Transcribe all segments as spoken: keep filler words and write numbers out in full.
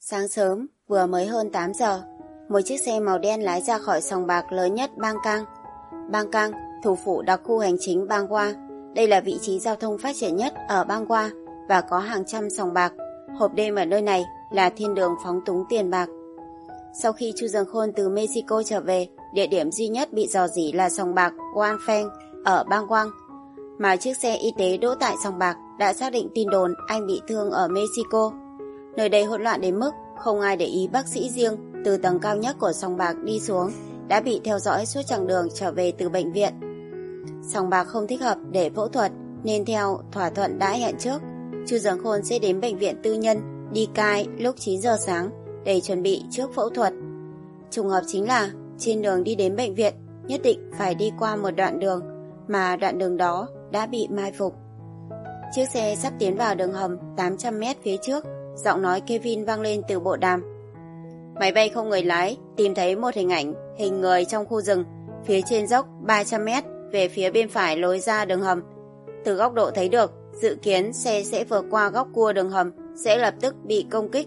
Sáng sớm, vừa mới hơn tám giờ, một chiếc xe màu đen lái ra khỏi sòng bạc lớn nhất Bang Cang. Bang Cang, thủ phủ đặc khu hành chính Bang Qua. Đây là vị trí giao thông phát triển nhất ở Bang Qua và có hàng trăm sòng bạc. Hộp đêm ở nơi này là thiên đường phóng túng tiền bạc. Sau khi Chu Dương Khôn từ Mexico trở về, địa điểm duy nhất bị rò rỉ là sòng bạc Wan Feng ở Bang Quang. Mà chiếc xe y tế đỗ tại sòng bạc đã xác định tin đồn anh bị thương ở Mexico. Nơi đây hỗn loạn đến mức không ai để ý bác sĩ riêng từ tầng cao nhất của sòng bạc đi xuống đã bị theo dõi suốt chặng đường trở về từ bệnh viện. Sòng bạc không thích hợp để phẫu thuật nên theo thỏa thuận đã hẹn trước, Chu Dương Khôn sẽ đến bệnh viện tư nhân đi cai lúc chín giờ sáng để chuẩn bị trước phẫu thuật. Trùng hợp chính là trên đường đi đến bệnh viện nhất định phải đi qua một đoạn đường mà đoạn đường đó đã bị mai phục. Chiếc xe sắp tiến vào đường hầm tám trăm mét phía trước, giọng nói Kevin vang lên từ bộ đàm. Máy bay không người lái tìm thấy một hình ảnh hình người trong khu rừng phía trên dốc ba trăm mét về phía bên phải lối ra đường hầm. Từ góc độ thấy được, dự kiến xe sẽ vượt qua góc cua đường hầm sẽ lập tức bị công kích.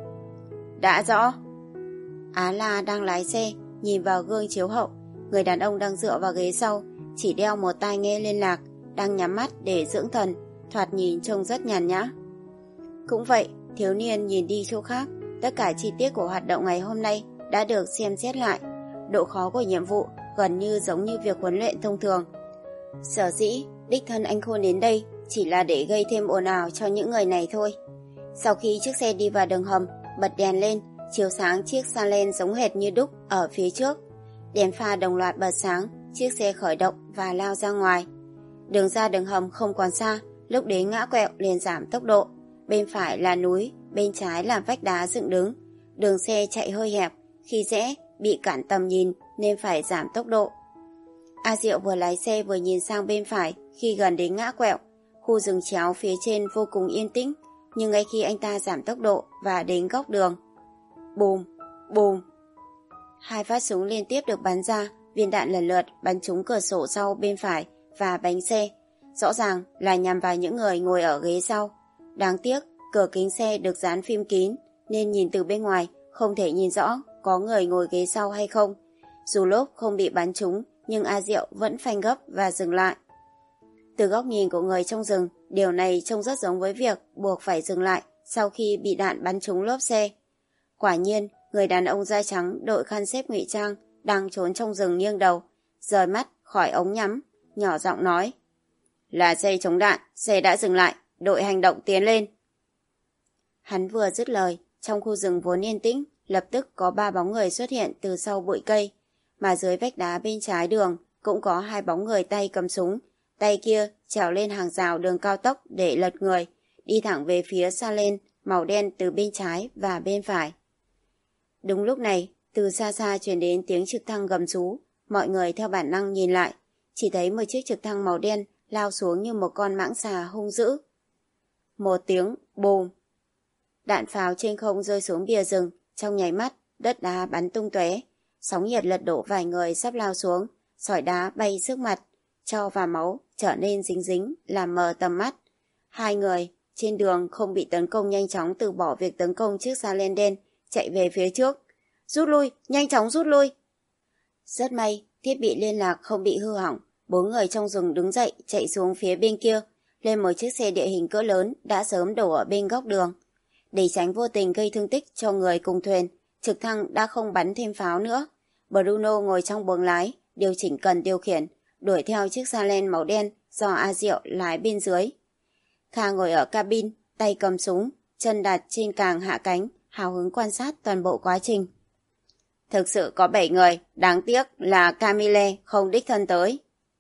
Đã rõ. Á La đang lái xe, nhìn vào gương chiếu hậu. Người đàn ông đang dựa vào ghế sau, chỉ đeo một tai nghe liên lạc, đang nhắm mắt để dưỡng thần, thoạt nhìn trông rất nhàn nhã. Cũng vậy, thiếu niên nhìn đi chỗ khác. Tất cả chi tiết của hoạt động ngày hôm nay đã được xem xét lại. Độ khó của nhiệm vụ gần như giống như việc huấn luyện thông thường. Sở dĩ đích thân anh Khôn đến đây chỉ là để gây thêm ồn ào cho những người này thôi. Sau khi chiếc xe đi vào đường hầm, bật đèn lên, chiếu sáng chiếc xa len giống hệt như đúc ở phía trước. Đèn pha đồng loạt bật sáng, chiếc xe khởi động và lao ra ngoài. Đường ra đường hầm không còn xa, lúc đến ngã quẹo liền giảm tốc độ. Bên phải là núi, bên trái là vách đá dựng đứng. Đường xe chạy hơi hẹp, khi rẽ bị cản tầm nhìn nên phải giảm tốc độ. A Diệu vừa lái xe vừa nhìn sang bên phải khi gần đến ngã quẹo. Khu rừng chéo phía trên vô cùng yên tĩnh, nhưng ngay khi anh ta giảm tốc độ và đến góc đường, bùm, bùm, hai phát súng liên tiếp được bắn ra, viên đạn lần lượt bắn trúng cửa sổ sau bên phải và bánh xe, rõ ràng là nhằm vào những người ngồi ở ghế sau. Đáng tiếc, cửa kính xe được dán phim kín nên nhìn từ bên ngoài không thể nhìn rõ có người ngồi ghế sau hay không. Dù lốp không bị bắn trúng nhưng A Diệu vẫn phanh gấp và dừng lại. Từ góc nhìn của người trong rừng, điều này trông rất giống với việc buộc phải dừng lại sau khi bị đạn bắn trúng lốp xe. Quả nhiên, người đàn ông da trắng đội khăn xếp ngụy trang đang trốn trong rừng nghiêng đầu, rời mắt khỏi ống nhắm, nhỏ giọng nói: Là xe chống đạn, xe đã dừng lại, đội hành động tiến lên. Hắn vừa dứt lời, trong khu rừng vốn yên tĩnh, lập tức có ba bóng người xuất hiện từ sau bụi cây, mà dưới vách đá bên trái đường cũng có hai bóng người tay cầm súng, tay kia trèo lên hàng rào đường cao tốc để lật người, đi thẳng về phía xa lên màu đen từ bên trái và bên phải. Đúng lúc này, từ xa xa truyền đến tiếng trực thăng gầm rú, mọi người theo bản năng nhìn lại, chỉ thấy một chiếc trực thăng màu đen lao xuống như một con mãng xà hung dữ. Một tiếng bùm, đạn pháo trên không rơi xuống bìa rừng, trong nháy mắt đất đá bắn tung tóe, sóng nhiệt lật đổ vài người sắp lao xuống, sỏi đá bay trước mặt, tro và máu trở nên dính dính làm mờ tầm mắt. Hai người trên đường không bị tấn công nhanh chóng từ bỏ việc tấn công chiếc xa len đen, chạy về phía trước. Rút lui, nhanh chóng rút lui. Rất may, thiết bị liên lạc không bị hư hỏng. Bốn người trong rừng đứng dậy chạy xuống phía bên kia, lên một chiếc xe địa hình cỡ lớn đã sớm đổ ở bên góc đường. Để tránh vô tình gây thương tích cho người cùng thuyền, trực thăng đã không bắn thêm pháo nữa. Bruno ngồi trong buồng lái, điều chỉnh cần điều khiển, đuổi theo chiếc xa len màu đen do A Diệu lái bên dưới. Kha ngồi ở cabin, tay cầm súng, chân đặt trên càng hạ cánh, hào hứng quan sát toàn bộ quá trình. Thực sự có bảy người, đáng tiếc là Camille không đích thân tới.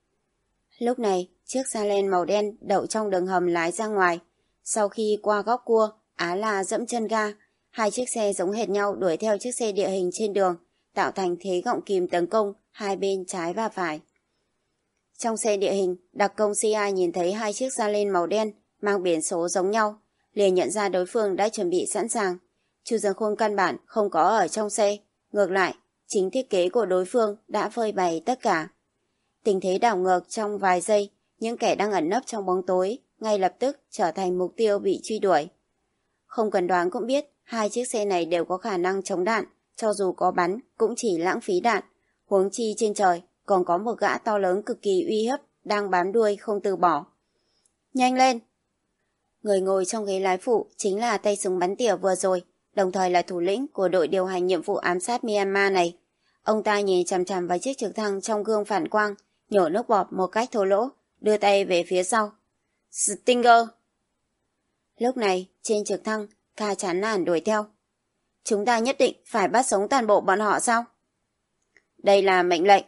Lúc này, chiếc xa len màu đen đậu trong đường hầm lái ra ngoài. Sau khi qua góc cua, Á La dẫm chân ga, hai chiếc xe giống hệt nhau đuổi theo chiếc xe địa hình trên đường, tạo thành thế gọng kìm tấn công hai bên trái và phải. Trong xe địa hình, đặc công xê i nhìn thấy hai chiếc xa len màu đen mang biển số giống nhau, liền nhận ra đối phương đã chuẩn bị sẵn sàng. Chu Dương Khôn căn bản không có ở trong xe, ngược lại, chính thiết kế của đối phương đã phơi bày tất cả. Tình thế đảo ngược trong vài giây, những kẻ đang ẩn nấp trong bóng tối ngay lập tức trở thành mục tiêu bị truy đuổi. không cần đoán cũng biết hai chiếc xe này đều có khả năng chống đạn, cho dù có bắn cũng chỉ lãng phí đạn. Huống chi trên trời còn có một gã to lớn cực kỳ uy hiếp đang bám đuôi không từ bỏ. Nhanh lên! Người ngồi trong ghế lái phụ chính là tay súng bắn tỉa vừa rồi, đồng thời là thủ lĩnh của đội điều hành nhiệm vụ ám sát Myanmar này. Ông ta nhìn chằm chằm vào chiếc trực thăng trong gương phản quang, nhổ nước bọt một cách thô lỗ, đưa tay về phía sau. Stinger! Lúc này, trên trực thăng, Kha chán nản đuổi theo. Chúng ta nhất định phải bắt sống toàn bộ bọn họ sao? Đây là mệnh lệnh.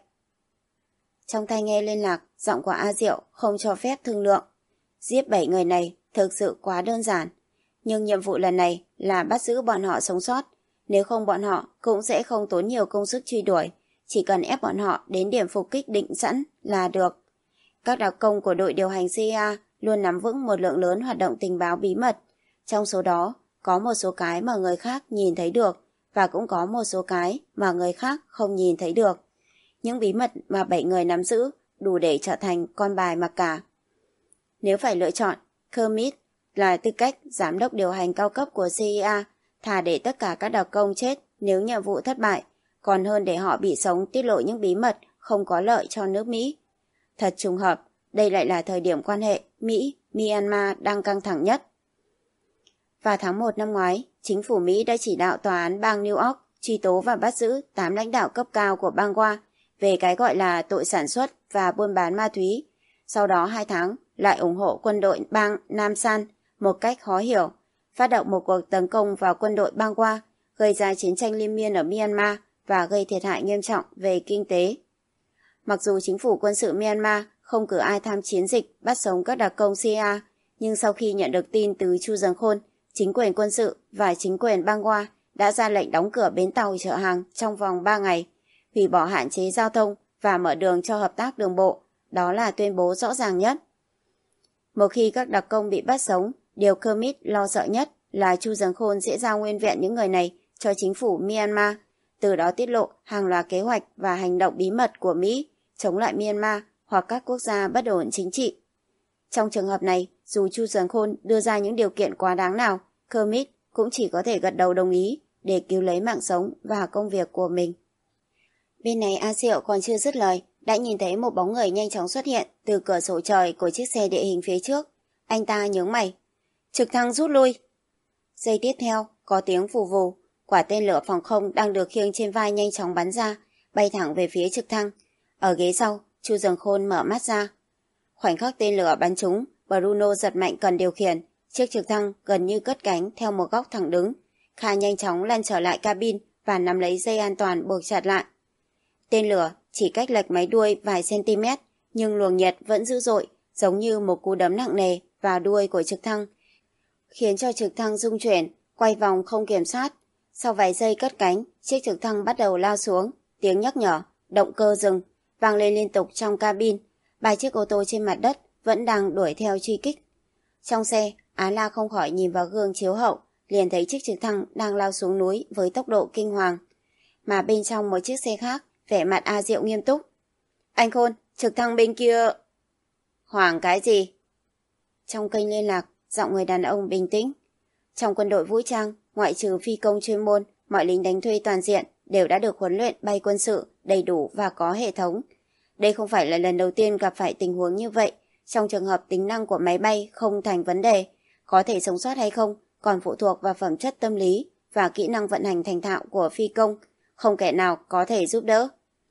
Trong tai nghe liên lạc, giọng của A Diệu không cho phép thương lượng. Giết bảy người này thực sự quá đơn giản. Nhưng nhiệm vụ lần này là bắt giữ bọn họ sống sót. Nếu không bọn họ cũng sẽ không tốn nhiều công sức truy đuổi. Chỉ cần ép bọn họ đến điểm phục kích định sẵn là được. Các đặc công của đội điều hành xê i a luôn nắm vững một lượng lớn hoạt động tình báo bí mật. Trong số đó, có một số cái mà người khác nhìn thấy được và cũng có một số cái mà người khác không nhìn thấy được. Những bí mật mà bảy người nắm giữ đủ để trở thành con bài mặc cả. Nếu phải lựa chọn, Kermit là tư cách giám đốc điều hành cao cấp của xê i a, thà để tất cả các đặc công chết nếu nhiệm vụ thất bại, còn hơn để họ bị sống tiết lộ những bí mật không có lợi cho nước Mỹ. Thật trùng hợp, đây lại là thời điểm quan hệ Mỹ-Myanmar đang căng thẳng nhất. Vào tháng một năm ngoái, chính phủ Mỹ đã chỉ đạo tòa án bang New York truy tố và bắt giữ tám lãnh đạo cấp cao của bang Wa về cái gọi là tội sản xuất và buôn bán ma túy. Sau đó hai tháng, lại ủng hộ quân đội bang Nam San một cách khó hiểu, phát động một cuộc tấn công vào quân đội bang Wa, gây ra chiến tranh liên miên ở Myanmar và gây thiệt hại nghiêm trọng về kinh tế. Mặc dù chính phủ quân sự Myanmar không cử ai tham chiến dịch bắt sống các đặc công xê i a, nhưng sau khi nhận được tin từ Chu Dần Khôn, chính quyền quân sự và chính quyền bang Wa đã ra lệnh đóng cửa bến tàu chở hàng trong vòng ba ngày, hủy bỏ hạn chế giao thông và mở đường cho hợp tác đường bộ. Đó là tuyên bố rõ ràng nhất. Một khi các đặc công bị bắt sống, điều Kermit lo sợ nhất là Chu Dần Khôn sẽ giao nguyên vẹn những người này cho chính phủ Myanmar, từ đó tiết lộ hàng loạt kế hoạch và hành động bí mật của Mỹ chống lại Myanmar hoặc các quốc gia bất ổn chính trị. Trong trường hợp này, dù Chu Dần Khôn đưa ra những điều kiện quá đáng nào, Kermit cũng chỉ có thể gật đầu đồng ý để cứu lấy mạng sống và công việc của mình. Bên này A Diệu còn chưa dứt lời, đã nhìn thấy một bóng người nhanh chóng xuất hiện từ cửa sổ trời của chiếc xe địa hình phía trước. Anh ta nhướng mày. Trực thăng rút lui. Giây tiếp theo, có tiếng vù vù. Quả tên lửa phòng không đang được khiêng trên vai nhanh chóng bắn ra, bay thẳng về phía trực thăng. Ở ghế sau, Chu Dần Khôn mở mắt ra. Khoảnh khắc tên lửa bắn trúng, Bruno giật mạnh cần điều khiển. Chiếc trực thăng gần như cất cánh theo một góc thẳng đứng. Kha nhanh chóng lăn trở lại cabin và nắm lấy dây an toàn buộc chặt lại. Tên lửa chỉ cách lệch máy đuôi vài cm, nhưng luồng nhiệt vẫn dữ dội, giống như một cú đấm nặng nề vào đuôi của trực thăng, khiến cho trực thăng rung chuyển, quay vòng không kiểm soát. Sau vài giây cất cánh, chiếc trực thăng bắt đầu lao xuống, tiếng nhắc nhở, động cơ dừng, vang lên liên tục trong cabin. Ba chiếc ô tô trên mặt đất vẫn đang đuổi theo truy kích. Trong xe, Á La không khỏi nhìn vào gương chiếu hậu, liền thấy chiếc trực thăng đang lao xuống núi với tốc độ kinh hoàng. Mà bên trong một chiếc xe khác, vẻ mặt A Diệu nghiêm túc. Anh Khôn, trực thăng bên kia... Hoảng cái gì? Trong kênh liên lạc, giọng người đàn ông bình tĩnh. Trong quân đội vũ trang, ngoại trừ phi công chuyên môn, mọi lính đánh thuê toàn diện đều đã được huấn luyện bay quân sự đầy đủ và có hệ thống. Đây không phải là lần đầu tiên gặp phải tình huống như vậy. Trong trường hợp tính năng của máy bay không thành vấn đề, có thể sống sót hay không còn phụ thuộc vào phẩm chất tâm lý và kỹ năng vận hành thành thạo của phi công, không kẻ nào có thể giúp đỡ.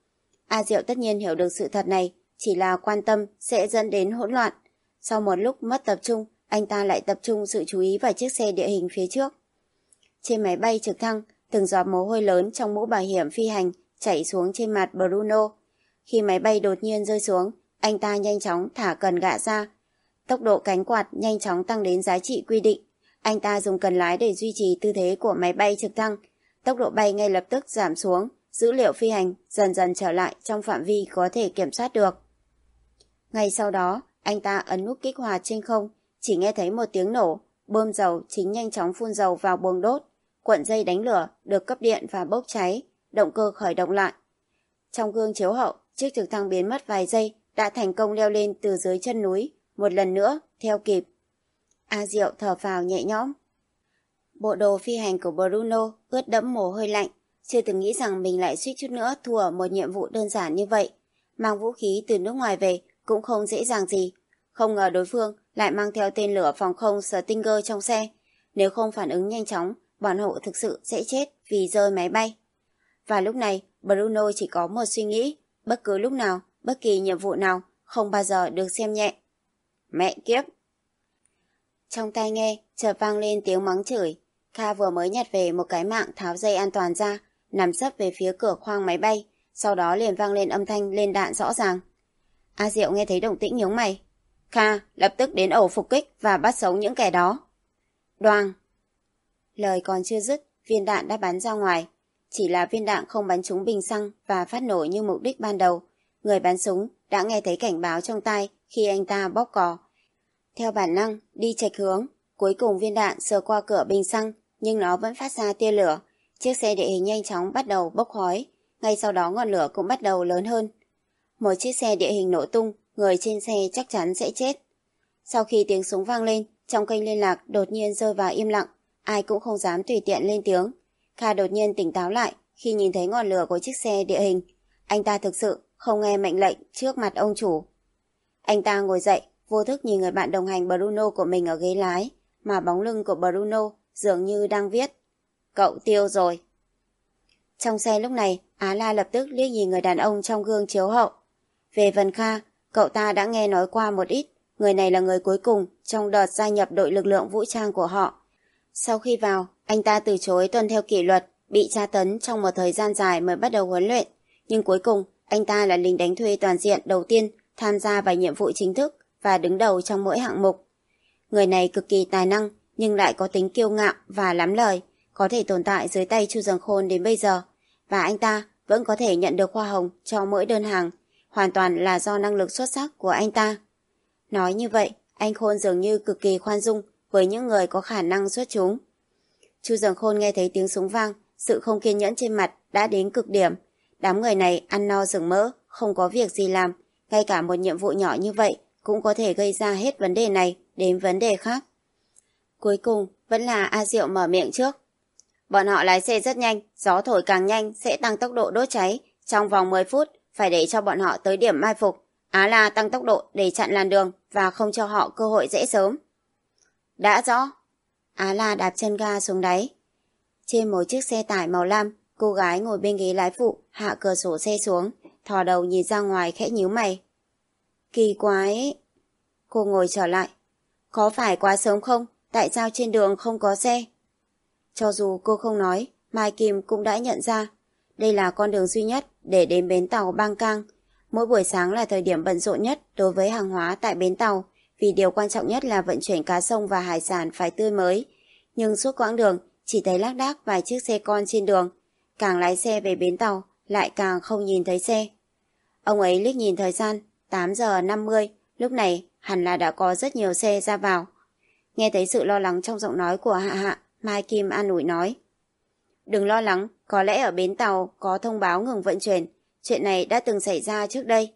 A Diệu tất nhiên hiểu được sự thật này, chỉ là quan tâm sẽ dẫn đến hỗn loạn. Sau một lúc mất tập trung, anh ta lại tập trung sự chú ý vào chiếc xe địa hình phía trước. Trên máy bay trực thăng, từng giọt mồ hôi lớn trong mũ bảo hiểm phi hành chảy xuống trên mặt Bruno. Khi máy bay đột nhiên rơi xuống, anh ta nhanh chóng thả cần gạ ra. Tốc độ cánh quạt nhanh chóng tăng đến giá trị quy định. Anh ta dùng cần lái để duy trì tư thế của máy bay trực thăng. Tốc độ bay ngay lập tức giảm xuống, dữ liệu phi hành dần dần trở lại trong phạm vi có thể kiểm soát được. Ngay sau đó, anh ta ấn nút kích hoạt trên không, chỉ nghe thấy một tiếng nổ, bơm dầu chính nhanh chóng phun dầu vào buồng đốt. Cuộn dây đánh lửa được cấp điện và bốc cháy, động cơ khởi động lại. Trong gương chiếu hậu, chiếc trực thăng biến mất vài giây, đã thành công leo lên từ dưới chân núi, một lần nữa theo kịp. A Diệu thở phào nhẹ nhõm. Bộ đồ phi hành của Bruno ướt đẫm mồ hôi lạnh, chưa từng nghĩ rằng mình lại suýt chút nữa thua ở một nhiệm vụ đơn giản như vậy. Mang vũ khí từ nước ngoài về cũng không dễ dàng gì. Không ngờ đối phương lại mang theo tên lửa phòng không Stinger trong xe. Nếu không phản ứng nhanh chóng, bọn họ thực sự sẽ chết vì rơi máy bay. Và lúc này, Bruno chỉ có một suy nghĩ, bất cứ lúc nào, bất kỳ nhiệm vụ nào, không bao giờ được xem nhẹ. Mẹ kiếp! Trong tai nghe, chợt vang lên tiếng mắng chửi. Kha vừa mới nhặt về một cái mạng tháo dây an toàn ra, nằm sấp về phía cửa khoang máy bay, sau đó liền vang lên âm thanh lên đạn rõ ràng. A Diệu nghe thấy động tĩnh nhướng mày. Kha, lập tức đến ổ phục kích và bắt sống những kẻ đó. Đoàng! Lời còn chưa dứt, viên đạn đã bắn ra ngoài. Chỉ là viên đạn không bắn trúng bình xăng và phát nổ như mục đích ban đầu. Người bắn súng đã nghe thấy cảnh báo trong tai khi anh ta bóp cò. Theo bản năng, đi chệch hướng. Cuối cùng viên đạn sờ qua cửa bình xăng, nhưng nó vẫn phát ra tia lửa. Chiếc xe địa hình nhanh chóng bắt đầu bốc khói. Ngay sau đó ngọn lửa cũng bắt đầu lớn hơn. Một chiếc xe địa hình nổ tung, người trên xe chắc chắn sẽ chết. Sau khi tiếng súng vang lên, trong kênh liên lạc đột nhiên rơi vào im lặng. Ai cũng không dám tùy tiện lên tiếng. Kha đột nhiên tỉnh táo lại khi nhìn thấy ngọn lửa của chiếc xe địa hình. Anh ta thực sự không nghe mệnh lệnh trước mặt ông chủ. Anh ta ngồi dậy, vô thức nhìn người bạn đồng hành Bruno của mình ở ghế lái, mà bóng lưng của Bruno dường như đang viết: Cậu tiêu rồi. Trong xe lúc này, Á La lập tức liếc nhìn người đàn ông trong gương chiếu hậu. Về Vân Kha, cậu ta đã nghe nói qua một ít. Người này là người cuối cùng trong đợt gia nhập đội lực lượng vũ trang của họ. Sau khi vào, anh ta từ chối tuân theo kỷ luật, bị tra tấn trong một thời gian dài mới bắt đầu huấn luyện. Nhưng cuối cùng, anh ta là lính đánh thuê toàn diện đầu tiên tham gia vào nhiệm vụ chính thức và đứng đầu trong mỗi hạng mục. Người này cực kỳ tài năng nhưng lại có tính kiêu ngạo và lắm lời, có thể tồn tại dưới tay Chu Dần Khôn đến bây giờ. Và anh ta vẫn có thể nhận được hoa hồng cho mỗi đơn hàng, hoàn toàn là do năng lực xuất sắc của anh ta. Nói như vậy, anh Khôn dường như cực kỳ khoan dung với những người có khả năng xuất chúng. Chu Dần Khôn nghe thấy tiếng súng vang, sự không kiên nhẫn trên mặt đã đến cực điểm. Đám người này ăn no rừng mỡ, không có việc gì làm, ngay cả một nhiệm vụ nhỏ như vậy cũng có thể gây ra hết vấn đề này đến vấn đề khác. Cuối cùng vẫn là A Diệu mở miệng trước. Bọn họ lái xe rất nhanh, gió thổi càng nhanh sẽ tăng tốc độ đốt cháy. Trong vòng mười phút phải để cho bọn họ tới điểm mai phục. Á La tăng tốc độ để chặn làn đường và không cho họ cơ hội dễ sớm. Đã rõ. Á La đạp chân ga xuống đáy. Trên một chiếc xe tải màu lam, cô gái ngồi bên ghế lái phụ hạ cửa sổ xe xuống, thò đầu nhìn ra ngoài khẽ nhíu mày. Kỳ quái. Cô ngồi trở lại. Có phải quá sớm không? Tại sao trên đường không có xe? Cho dù cô không nói, Mai Kim cũng đã nhận ra. Đây là con đường duy nhất để đến bến tàu Bang Cang. Mỗi buổi sáng là thời điểm bận rộn nhất đối với hàng hóa tại bến tàu, vì điều quan trọng nhất là vận chuyển cá sông và hải sản phải tươi mới. Nhưng suốt quãng đường chỉ thấy lác đác vài chiếc xe con trên đường. Càng lái xe về bến tàu lại càng không nhìn thấy xe. Ông ấy liếc nhìn thời gian, tám giờ năm mươi, lúc này hẳn là đã có rất nhiều xe ra vào. Nghe thấy sự lo lắng trong giọng nói của Hạ Hạ, Mai Kim an ủi nói. Đừng lo lắng, có lẽ ở bến tàu có thông báo ngừng vận chuyển. Chuyện này đã từng xảy ra trước đây.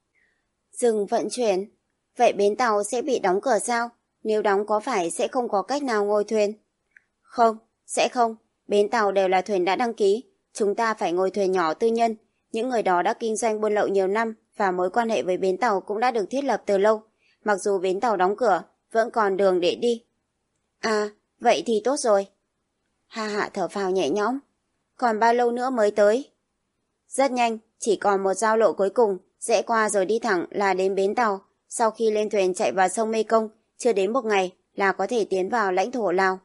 Dừng vận chuyển? Vậy bến tàu sẽ bị đóng cửa sao? Nếu đóng có phải sẽ không có cách nào ngồi thuyền? Không, sẽ không. Bến tàu đều là thuyền đã đăng ký. Chúng ta phải ngồi thuyền nhỏ tư nhân. Những người đó đã kinh doanh buôn lậu nhiều năm và mối quan hệ với bến tàu cũng đã được thiết lập từ lâu. Mặc dù bến tàu đóng cửa, vẫn còn đường để đi. À, vậy thì tốt rồi. Hà Hạ thở phào nhẹ nhõm. Còn bao lâu nữa mới tới? Rất nhanh, chỉ còn một giao lộ cuối cùng, rẽ qua rồi đi thẳng là đến bến tàu. Sau khi lên thuyền chạy vào sông Mekong, chưa đến một ngày là có thể tiến vào lãnh thổ Lào.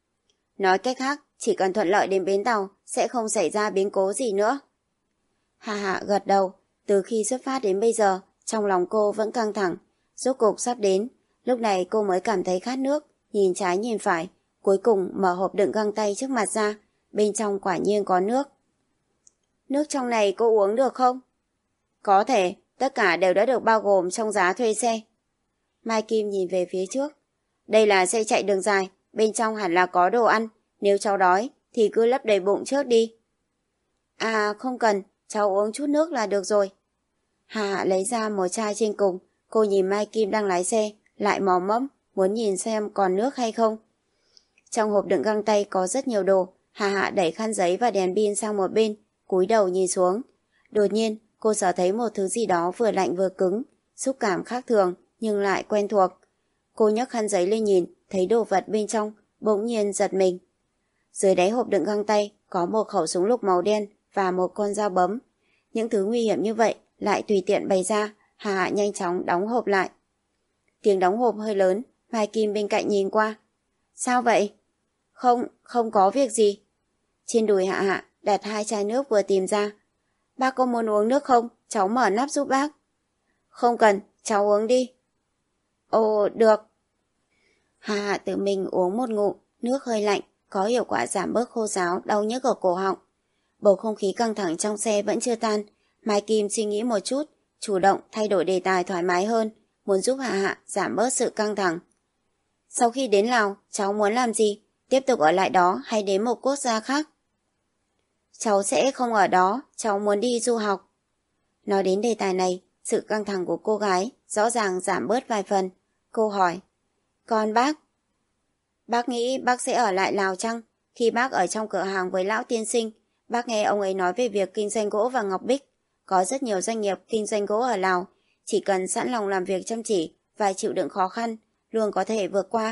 Nói cách khác, chỉ cần thuận lợi đến bến tàu, sẽ không xảy ra biến cố gì nữa. Hà Hạ gật đầu, từ khi xuất phát đến bây giờ, trong lòng cô vẫn căng thẳng. Rốt cục sắp đến, lúc này cô mới cảm thấy khát nước, nhìn trái nhìn phải, cuối cùng mở hộp đựng găng tay trước mặt ra, bên trong quả nhiên có nước. Nước trong này cô uống được không? Có thể, tất cả đều đã được bao gồm trong giá thuê xe. Mai Kim nhìn về phía trước. Đây là xe chạy đường dài, bên trong hẳn là có đồ ăn, nếu cháu đói thì cứ lấp đầy bụng trước đi. À không cần, cháu uống chút nước là được rồi. Hà Hạ lấy ra một chai trên cùng, cô nhìn Mai Kim đang lái xe, lại mò mẫm, muốn nhìn xem còn nước hay không. Trong hộp đựng găng tay có rất nhiều đồ. Hà Hạ đẩy khăn giấy và đèn pin sang một bên, cúi đầu nhìn xuống. Đột nhiên, cô sợ thấy một thứ gì đó vừa lạnh vừa cứng, xúc cảm khác thường nhưng lại quen thuộc. Cô nhấc khăn giấy lên nhìn, thấy đồ vật bên trong, bỗng nhiên giật mình. Dưới đáy hộp đựng găng tay có một khẩu súng lục màu đen và một con dao bấm. Những thứ nguy hiểm như vậy lại tùy tiện bày ra. Hà Hạ nhanh chóng đóng hộp lại. Tiếng đóng hộp hơi lớn, Mai Kim bên cạnh nhìn qua. Sao vậy? Không, không có việc gì. Trên đùi Hạ Hạ đặt hai chai nước vừa tìm ra. Bác có muốn uống nước không? Cháu mở nắp giúp bác. Không cần, cháu uống đi. Ồ, được. Hà Hạ tự mình uống một ngụm, nước hơi lạnh, có hiệu quả giảm bớt khô ráo, đau nhức ở cổ họng. Bầu không khí căng thẳng trong xe vẫn chưa tan. Mai Kim suy nghĩ một chút, chủ động thay đổi đề tài thoải mái hơn, muốn giúp Hạ Hạ giảm bớt sự căng thẳng. Sau khi đến Lào, cháu muốn làm gì? Tiếp tục ở lại đó hay đến một quốc gia khác? Cháu sẽ không ở đó, cháu muốn đi du học. Nói đến đề tài này, sự căng thẳng của cô gái rõ ràng giảm bớt vài phần. Cô hỏi, còn bác? Bác nghĩ bác sẽ ở lại Lào chăng? Khi bác ở trong cửa hàng với lão tiên sinh, bác nghe ông ấy nói về việc kinh doanh gỗ và ngọc bích. Có rất nhiều doanh nghiệp kinh doanh gỗ ở Lào, chỉ cần sẵn lòng làm việc chăm chỉ và chịu đựng khó khăn, luôn có thể vượt qua.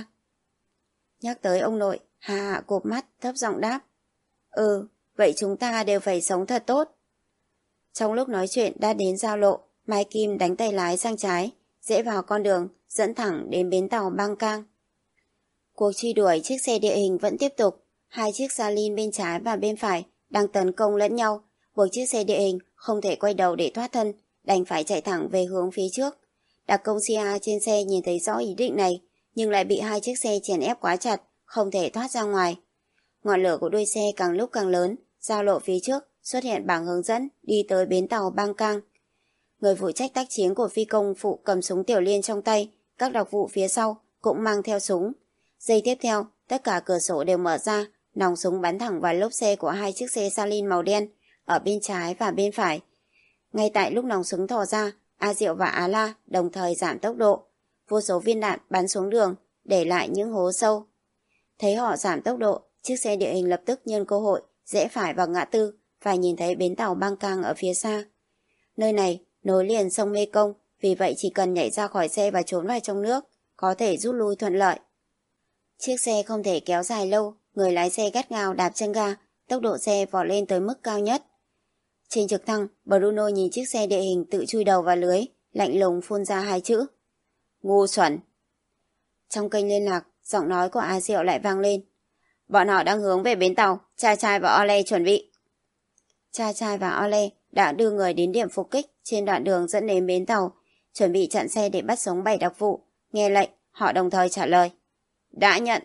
Nhắc tới ông nội, Hà Hạ cụp mắt, thấp giọng đáp. Ừ, vậy chúng ta đều phải sống thật tốt. Trong lúc nói chuyện đã đến giao lộ, Mai Kim đánh tay lái sang trái, rẽ vào con đường, dẫn thẳng đến bến tàu Bang Cang. Cuộc truy đuổi chiếc xe địa hình vẫn tiếp tục. Hai chiếc Salin bên trái và bên phải đang tấn công lẫn nhau, buộc chiếc xe địa hình không thể quay đầu để thoát thân, đành phải chạy thẳng về hướng phía trước. Đặc công xê i a trên xe nhìn thấy rõ ý định này, nhưng lại bị hai chiếc xe chèn ép quá chặt, không thể thoát ra ngoài. Ngọn lửa của đuôi xe càng lúc càng lớn, giao lộ phía trước xuất hiện bảng hướng dẫn đi tới bến tàu Bang Cang. Người phụ trách tác chiến của phi công phụ cầm súng tiểu liên trong tay, các đặc vụ phía sau cũng mang theo súng. Giây tiếp theo, tất cả cửa sổ đều mở ra, nòng súng bắn thẳng vào lốp xe của hai chiếc xe Salin màu đen ở bên trái và bên phải. Ngay tại lúc nòng súng thò ra, A Diệu và Á La đồng thời giảm tốc độ. Vô số viên đạn bắn xuống đường, để lại những hố sâu. Thấy họ giảm tốc độ, chiếc xe địa hình lập tức nhân cơ hội rẽ phải vào ngã tư và nhìn thấy bến tàu Bang Cang ở phía xa. Nơi này nối liền sông Mekong, vì vậy chỉ cần nhảy ra khỏi xe và trốn vào trong nước, có thể rút lui thuận lợi. Chiếc xe không thể kéo dài lâu, người lái xe gắt gao đạp chân ga, tốc độ xe vọt lên tới mức cao nhất. Trên trực thăng, Bruno nhìn chiếc xe địa hình tự chui đầu vào lưới, lạnh lùng phun ra hai chữ. Ngu xuẩn. Trong kênh liên lạc, giọng nói của A Diệu lại vang lên. Bọn họ đang hướng về bến tàu, Cha Trai và Ole chuẩn bị. Cha Trai và Ole đã đưa người đến điểm phục kích trên đoạn đường dẫn đến bến tàu, chuẩn bị chặn xe để bắt sống bảy đặc vụ. Nghe lệnh, họ đồng thời trả lời. Đã nhận.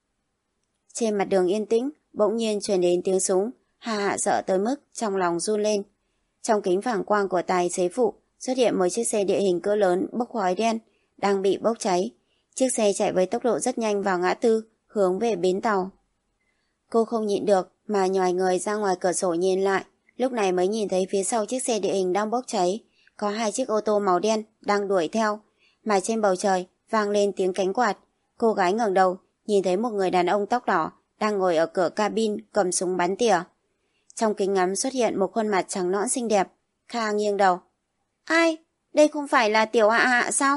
Trên mặt đường yên tĩnh, bỗng nhiên truyền đến tiếng súng. Hà Hạ sợ tới mức trong lòng run lên. Trong kính phản quang của tài xế phụ xuất hiện một chiếc xe địa hình cỡ lớn bốc khói đen, đang bị bốc cháy. Chiếc xe chạy với tốc độ rất nhanh vào ngã tư, hướng về bến tàu. Cô không nhịn được mà nhòi người ra ngoài cửa sổ nhìn lại, lúc này mới nhìn thấy phía sau chiếc xe địa hình đang bốc cháy, có hai chiếc ô tô màu đen đang đuổi theo, mà trên bầu trời vang lên tiếng cánh quạt. Cô gái ngẩng đầu, nhìn thấy một người đàn ông tóc đỏ đang ngồi ở cửa cabin cầm súng bắn tỉa. Trong kính ngắm xuất hiện một khuôn mặt trắng nõn xinh đẹp. Kha nghiêng đầu. Ai? Đây không phải là Tiểu Hạ Hạ sao?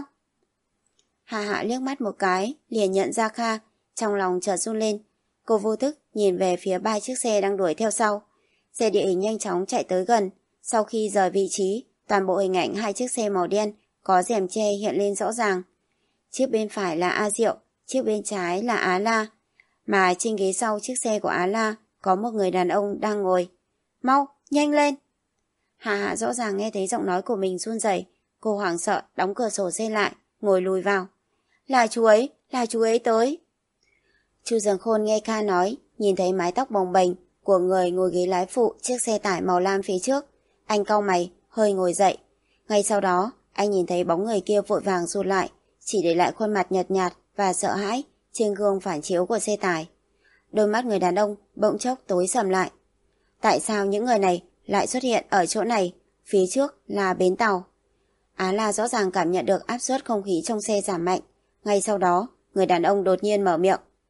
Hạ Hạ liếc mắt một cái, liền nhận ra Kha, trong lòng chợt run lên. Cô vô thức nhìn về phía ba chiếc xe đang đuổi theo sau. Xe địa hình nhanh chóng chạy tới gần. Sau khi rời vị trí, toàn bộ hình ảnh hai chiếc xe màu đen có rèm che hiện lên rõ ràng. Chiếc bên phải là A Diệu, chiếc bên trái là Á La. Mà trên ghế sau chiếc xe của Á La có một người đàn ông đang ngồi. Mau, nhanh lên! Hạ Hạ rõ ràng nghe thấy giọng nói của mình run rẩy. Cô hoảng sợ đóng cửa sổ xe lại, ngồi lùi vào. Là chú ấy, là chú ấy tới. Chu Dần Khôn nghe Kha nói, nhìn thấy mái tóc bồng bềnh của người ngồi ghế lái phụ chiếc xe tải màu lam phía trước. Anh cau mày, hơi ngồi dậy. Ngay sau đó, anh nhìn thấy bóng người kia vội vàng rụt lại, chỉ để lại khuôn mặt nhợt nhạt và sợ hãi trên gương phản chiếu của xe tải. Đôi mắt người đàn ông bỗng chốc tối sầm lại. Tại sao những người này lại xuất hiện ở chỗ này? Phía trước là bến tàu. Á La rõ ràng cảm nhận được áp suất không khí trong xe giảm mạnh. Ngay sau đó, người đàn ông đột nhiên mở miệng.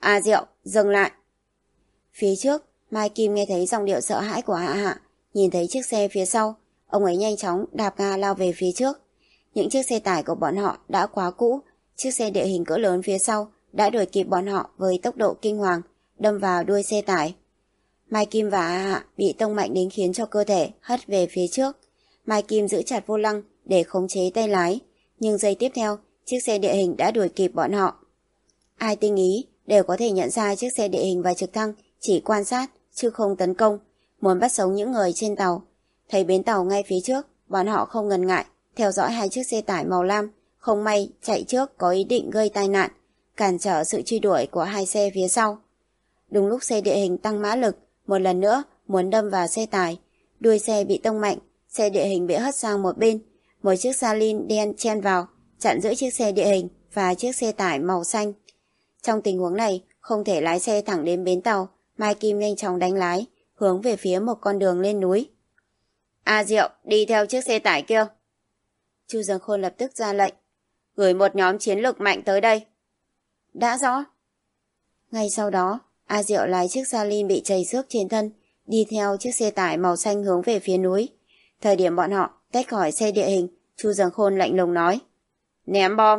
A Diệu, dừng lại. Phía trước, Mai Kim nghe thấy giọng điệu sợ hãi của Hạ Hạ, nhìn thấy chiếc xe phía sau, ông ấy nhanh chóng đạp ga lao về phía trước. Những chiếc xe tải của bọn họ đã quá cũ, chiếc xe địa hình cỡ lớn phía sau đã đuổi kịp bọn họ với tốc độ kinh hoàng, đâm vào đuôi xe tải. Mai Kim và Hạ Hạ bị tông mạnh đến khiến cho cơ thể hất về phía trước. Mai Kim giữ chặt vô lăng để khống chế tay lái, nhưng giây tiếp theo, chiếc xe địa hình đã đuổi kịp bọn họ. Ai tinh ý đều có thể nhận ra chiếc xe địa hình và trực thăng chỉ quan sát chứ không tấn công, muốn bắt sống những người trên tàu. Thấy bến tàu ngay phía trước, bọn họ không ngần ngại theo dõi hai chiếc xe tải màu lam, không may chạy trước có ý định gây tai nạn, cản trở sự truy đuổi của hai xe phía sau. Đúng lúc xe địa hình tăng mã lực, một lần nữa muốn đâm vào xe tải, đuôi xe bị tông mạnh, xe địa hình bị hất sang một bên, một chiếc Salin đen chen vào, chặn giữa chiếc xe địa hình và chiếc xe tải màu xanh. Trong tình huống này, không thể lái xe thẳng đến bến tàu, Mai Kim nhanh chóng đánh lái, hướng về phía một con đường lên núi. A Diệu, đi theo chiếc xe tải kia. Chu Dương Khôn lập tức ra lệnh, gửi một nhóm chiến lược mạnh tới đây. Đã rõ. Ngay sau đó, A Diệu lái chiếc Salin bị chầy xước trên thân, đi theo chiếc xe tải màu xanh hướng về phía núi. Thời điểm bọn họ tách khỏi xe địa hình, Chu Dương Khôn lạnh lùng nói, ném bom.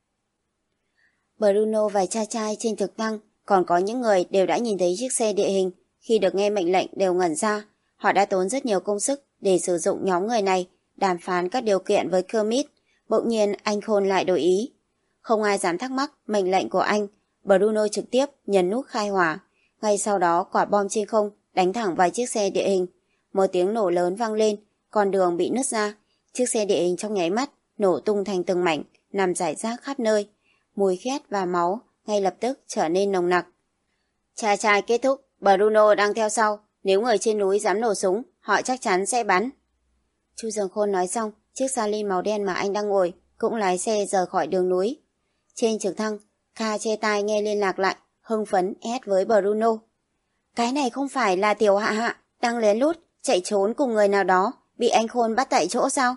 Bruno và cha trai trên trực thăng, còn có những người đều đã nhìn thấy chiếc xe địa hình, khi được nghe mệnh lệnh đều ngẩn ra. Họ đã tốn rất nhiều công sức để sử dụng nhóm người này đàm phán các điều kiện với Kermit. Bỗng nhiên anh Khôn lại đổi ý. Không ai dám thắc mắc mệnh lệnh của anh. Bruno trực tiếp nhấn nút khai hỏa. Ngay sau đó quả bom trên không đánh thẳng vào chiếc xe địa hình. Một tiếng nổ lớn vang lên, con đường bị nứt ra. Chiếc xe địa hình trong nháy mắt nổ tung thành từng mảnh, nằm rải rác khắp nơi. Mùi khét và máu ngay lập tức trở nên nồng nặc. Cha trai kết thúc, Bruno đang theo sau. Nếu người trên núi dám nổ súng, họ chắc chắn sẽ bắn. Chu Dương Khôn nói xong, chiếc Salin màu đen mà anh đang ngồi cũng lái xe rời khỏi đường núi. Trên trực thăng, Kha che tai nghe liên lạc lại, hưng phấn hét với Bruno. Cái này không phải là Tiểu Hạ Hạ đang lén lút chạy trốn cùng người nào đó, bị anh Khôn bắt tại chỗ sao?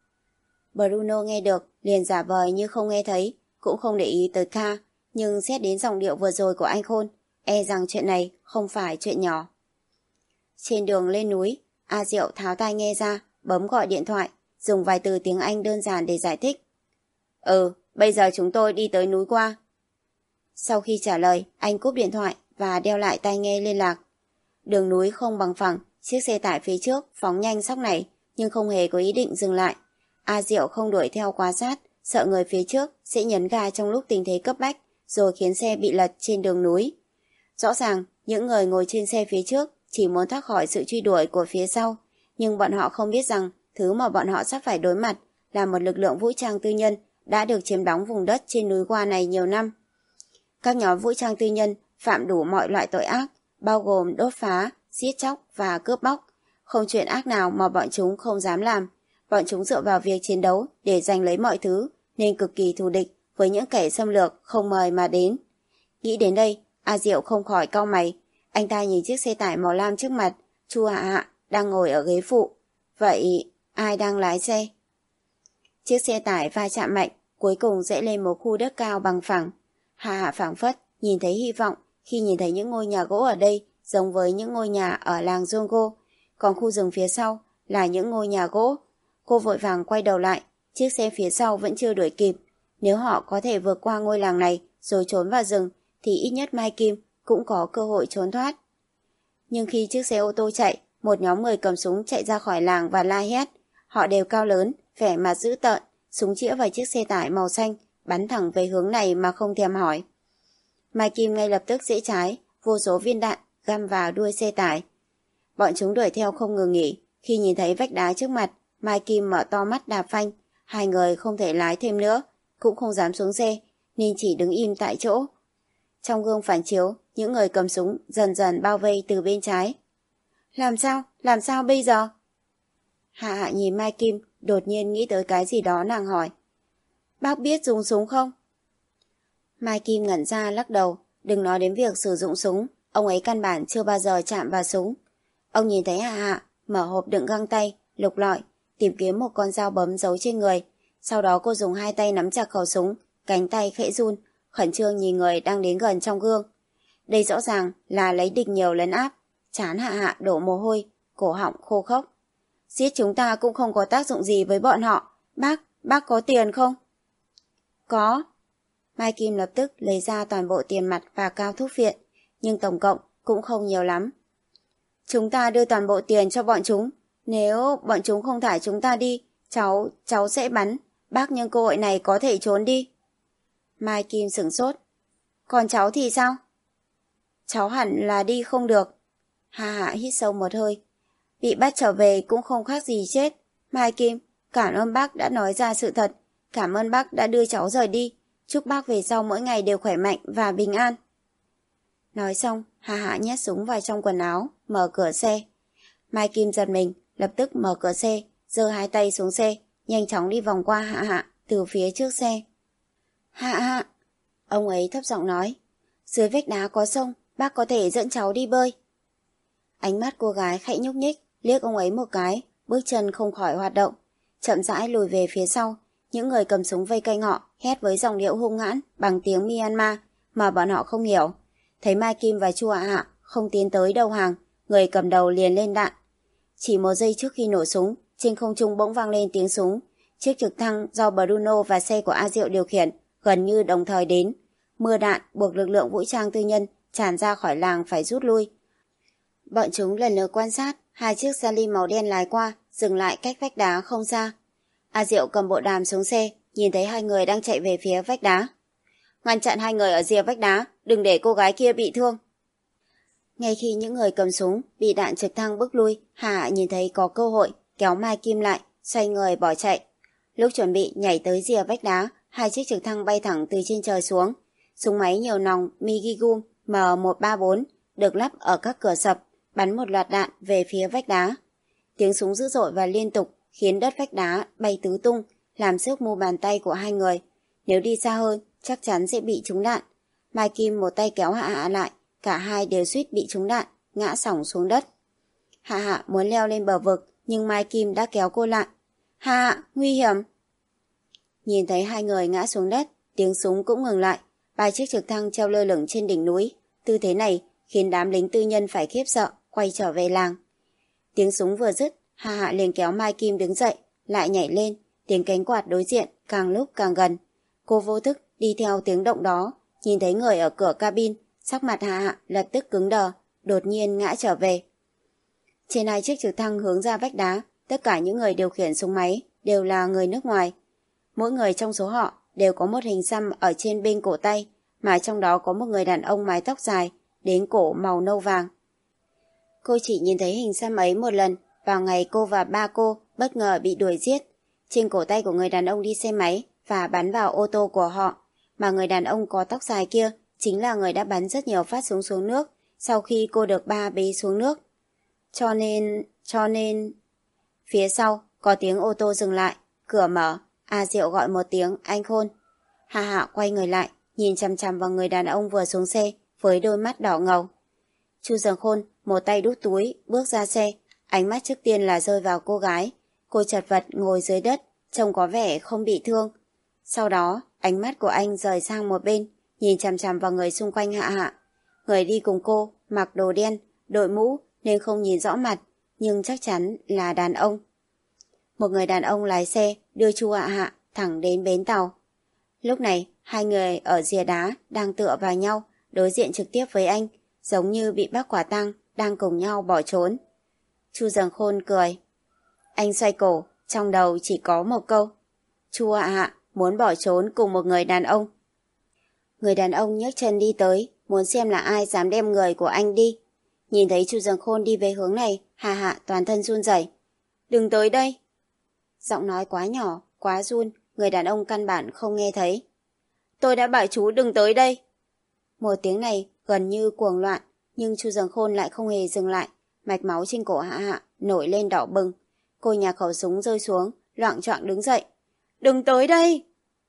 Bruno nghe được, liền giả vờ như không nghe thấy, cũng không để ý tới Kha, nhưng xét đến giọng điệu vừa rồi của anh Khôn, e rằng chuyện này không phải chuyện nhỏ. Trên đường lên núi, A Diệu tháo tai nghe ra, bấm gọi điện thoại, dùng vài từ tiếng Anh đơn giản để giải thích. Ừ, bây giờ chúng tôi đi tới núi qua. Sau khi trả lời, anh cúp điện thoại và đeo lại tai nghe liên lạc. Đường núi không bằng phẳng, chiếc xe tải phía trước phóng nhanh sóc này, nhưng không hề có ý định dừng lại. A Diệu không đuổi theo quá sát, sợ người phía trước sẽ nhấn ga trong lúc tình thế cấp bách, rồi khiến xe bị lật trên đường núi. Rõ ràng, những người ngồi trên xe phía trước chỉ muốn thoát khỏi sự truy đuổi của phía sau, nhưng bọn họ không biết rằng thứ mà bọn họ sắp phải đối mặt là một lực lượng vũ trang tư nhân đã được chiếm đóng vùng đất trên núi qua này nhiều năm. Các nhóm vũ trang tư nhân phạm đủ mọi loại tội ác, bao gồm đốt phá, giết chóc và cướp bóc. Không chuyện ác nào mà bọn chúng không dám làm. Bọn chúng dựa vào việc chiến đấu để giành lấy mọi thứ, nên cực kỳ thù địch với những kẻ xâm lược không mời mà đến. Nghĩ đến đây, A Diệu không khỏi cau mày. Anh ta nhìn chiếc xe tải màu lam trước mặt, Chu Hạ Hạ đang ngồi ở ghế phụ. Vậy ai đang lái xe? Chiếc xe tải va chạm mạnh, cuối cùng dễ lên một khu đất cao bằng phẳng. Hạ Hạ phảng phất nhìn thấy hy vọng khi nhìn thấy những ngôi nhà gỗ ở đây giống với những ngôi nhà ở làng Zongo, còn khu rừng phía sau là những ngôi nhà gỗ. Cô vội vàng quay đầu lại, chiếc xe phía sau vẫn chưa đuổi kịp. Nếu họ có thể vượt qua ngôi làng này rồi trốn vào rừng thì ít nhất Mai Kim cũng có cơ hội trốn thoát. Nhưng khi chiếc xe ô tô chạy, một nhóm người cầm súng chạy ra khỏi làng và la hét. Họ đều cao lớn, vẻ mặt dữ tợn, súng chĩa vào chiếc xe tải màu xanh, bắn thẳng về hướng này mà không thèm hỏi. Mai Kim ngay lập tức giễ trái, vô số viên đạn găm vào đuôi xe tải. Bọn chúng đuổi theo không ngừng nghỉ. Khi nhìn thấy vách đá trước mặt, Mai Kim mở to mắt đạp phanh. Hai người không thể lái thêm nữa, cũng không dám xuống xe, nên chỉ đứng im tại chỗ. Trong gương phản chiếu, những người cầm súng dần dần bao vây từ bên trái. Làm sao? Làm sao bây giờ? Hạ Hạ nhìn Mai Kim, đột nhiên nghĩ tới cái gì đó, nàng hỏi. Bác biết dùng súng không? Mai Kim ngẩn ra lắc đầu. Đừng nói đến việc sử dụng súng, ông ấy căn bản chưa bao giờ chạm vào súng. Ông nhìn thấy Hạ Hạ mở hộp đựng găng tay, lục lọi, tìm kiếm một con dao bấm giấu trên người. Sau đó cô dùng hai tay nắm chặt khẩu súng, cánh tay khẽ run, khẩn trương nhìn người đang đến gần trong gương. Đây rõ ràng là lấy địch nhiều lấn áp. Trán Hạ Hạ đổ mồ hôi, cổ họng khô khốc. Giết chúng ta cũng không có tác dụng gì với bọn họ. Bác, bác có tiền không? Có. Mai Kim lập tức lấy ra toàn bộ tiền mặt và cao thuốc viện, nhưng tổng cộng cũng không nhiều lắm. Chúng ta đưa toàn bộ tiền cho bọn chúng. Nếu bọn chúng không thả chúng ta đi, cháu, cháu sẽ bắn. Bác nhân cơ hội này có thể trốn đi. Mai Kim sửng sốt. Còn cháu thì sao? Cháu hẳn là đi không được. Hạ Hạ hít sâu một hơi. Bị bắt trở về cũng không khác gì chết. Mai Kim, cảm ơn bác đã nói ra sự thật. Cảm ơn bác đã đưa cháu rời đi. Chúc bác về sau mỗi ngày đều khỏe mạnh và bình an. Nói xong, Hạ Hạ nhét súng vào trong quần áo, mở cửa xe. Mai Kim giật mình, lập tức mở cửa xe, giơ hai tay xuống xe, nhanh chóng đi vòng qua Hạ Hạ từ phía trước xe. Hạ Hạ, ông ấy thấp giọng nói, dưới vách đá có sông, bác có thể dẫn cháu đi bơi. Ánh mắt cô gái khẽ nhúc nhích, liếc ông ấy một cái, bước chân không khỏi hoạt động, chậm rãi lùi về phía sau. Những người cầm súng vây quanh họ hét với giọng điệu hung hãn bằng tiếng Myanmar mà bọn họ không hiểu. Thấy Mai Kim và Chu Hạ Hạ không tiến tới đầu hàng, người cầm đầu liền lên đạn. Chỉ một giây trước khi nổ súng, trên không trung bỗng vang lên tiếng súng. Chiếc trực thăng do Bruno và xe của A Diệu điều khiển gần như đồng thời đến. Mưa đạn buộc lực lượng vũ trang tư nhân tràn ra khỏi làng phải rút lui. Bọn chúng lần lượt quan sát, hai chiếc Sally màu đen lái qua, dừng lại cách vách đá không xa. A Diệu cầm bộ đàm xuống xe, nhìn thấy hai người đang chạy về phía vách đá. Ngăn chặn hai người ở rìa vách đá, đừng để cô gái kia bị thương. Ngay khi những người cầm súng bị đạn trực thăng bức lui, Hạ Hạ nhìn thấy có cơ hội, kéo Mai Kim lại, xoay người bỏ chạy. Lúc chuẩn bị nhảy tới rìa vách đá, hai chiếc trực thăng bay thẳng từ trên trời xuống. Súng máy nhiều nòng Migigum M một ba bốn được lắp ở các cửa sập, bắn một loạt đạn về phía vách đá. Tiếng súng dữ dội và liên tục khiến đất vách đá bay tứ tung, làm xước mu bàn tay của hai người. Nếu đi xa hơn, chắc chắn sẽ bị trúng đạn. Mai Kim một tay kéo Hạ Hạ lại, cả hai đều suýt bị trúng đạn, ngã xỏng xuống đất. Hạ Hạ muốn leo lên bờ vực, nhưng Mai Kim đã kéo cô lại. Hạ Hạ, nguy hiểm! Nhìn thấy hai người ngã xuống đất, tiếng súng cũng ngừng lại. Ba chiếc trực thăng treo lơ lửng trên đỉnh núi. Tư thế này khiến đám lính tư nhân phải khiếp sợ, quay trở về làng. Tiếng súng vừa dứt, Hạ Hạ liền kéo Mai Kim đứng dậy, lại nhảy lên. Tiếng cánh quạt đối diện càng lúc càng gần. Cô vô thức đi theo tiếng động đó, nhìn thấy người ở cửa cabin, sắc mặt Hạ Hạ lập tức cứng đờ, đột nhiên ngã trở về. Trên hai chiếc trực thăng hướng ra vách đá, tất cả những người điều khiển súng máy đều là người nước ngoài. Mỗi người trong số họ đều có một hình xăm ở trên bên cổ tay, mà trong đó có một người đàn ông mái tóc dài, đến cổ màu nâu vàng. Cô chỉ nhìn thấy hình xăm ấy một lần, vào ngày cô và ba cô bất ngờ bị đuổi giết. Trên cổ tay của người đàn ông đi xe máy và bắn vào ô tô của họ, mà người đàn ông có tóc dài kia chính là người đã bắn rất nhiều phát súng xuống nước sau khi cô được ba bế xuống nước. Cho nên, cho nên... Phía sau có tiếng ô tô dừng lại, cửa mở, A Diệu gọi một tiếng anh Khôn. Hạ Hạ quay người lại, nhìn chằm chằm vào người đàn ông vừa xuống xe với đôi mắt đỏ ngầu. Chu Dường Khôn một tay đút túi bước ra xe, ánh mắt trước tiên là rơi vào cô gái. Cô chật vật ngồi dưới đất, trông có vẻ không bị thương. Sau đó ánh mắt của anh rời sang một bên, nhìn chằm chằm vào người xung quanh Hạ Hạ. Người đi cùng cô mặc đồ đen, đội mũ nên không nhìn rõ mặt, nhưng chắc chắn là đàn ông. Một người đàn ông lái xe đưa Chu Hạ Hạ thẳng đến bến tàu. Lúc này hai người ở rìa đá đang tựa vào nhau, đối diện trực tiếp với anh, giống như bị bắt quả tang đang cùng nhau bỏ trốn. Chu Dường Khôn cười. Anh xoay cổ, trong đầu chỉ có một câu: Chu Hạ Hạ muốn bỏ trốn cùng một người đàn ông. Người đàn ông nhấc chân đi tới, muốn xem là ai dám đem người của anh đi. Nhìn thấy Chu Dường Khôn đi về hướng này, Hạ Hạ toàn thân run rẩy. Đừng tới đây! Giọng nói quá nhỏ, quá run, người đàn ông căn bản không nghe thấy. Tôi đã bảo chú đừng tới đây! Một tiếng này gần như cuồng loạn, nhưng Chu Dường Khôn lại không hề dừng lại. Mạch máu trên cổ Hạ Hạ nổi lên đỏ bừng. Cô nhả khẩu súng rơi xuống, loạng choạng đứng dậy. Đừng tới đây!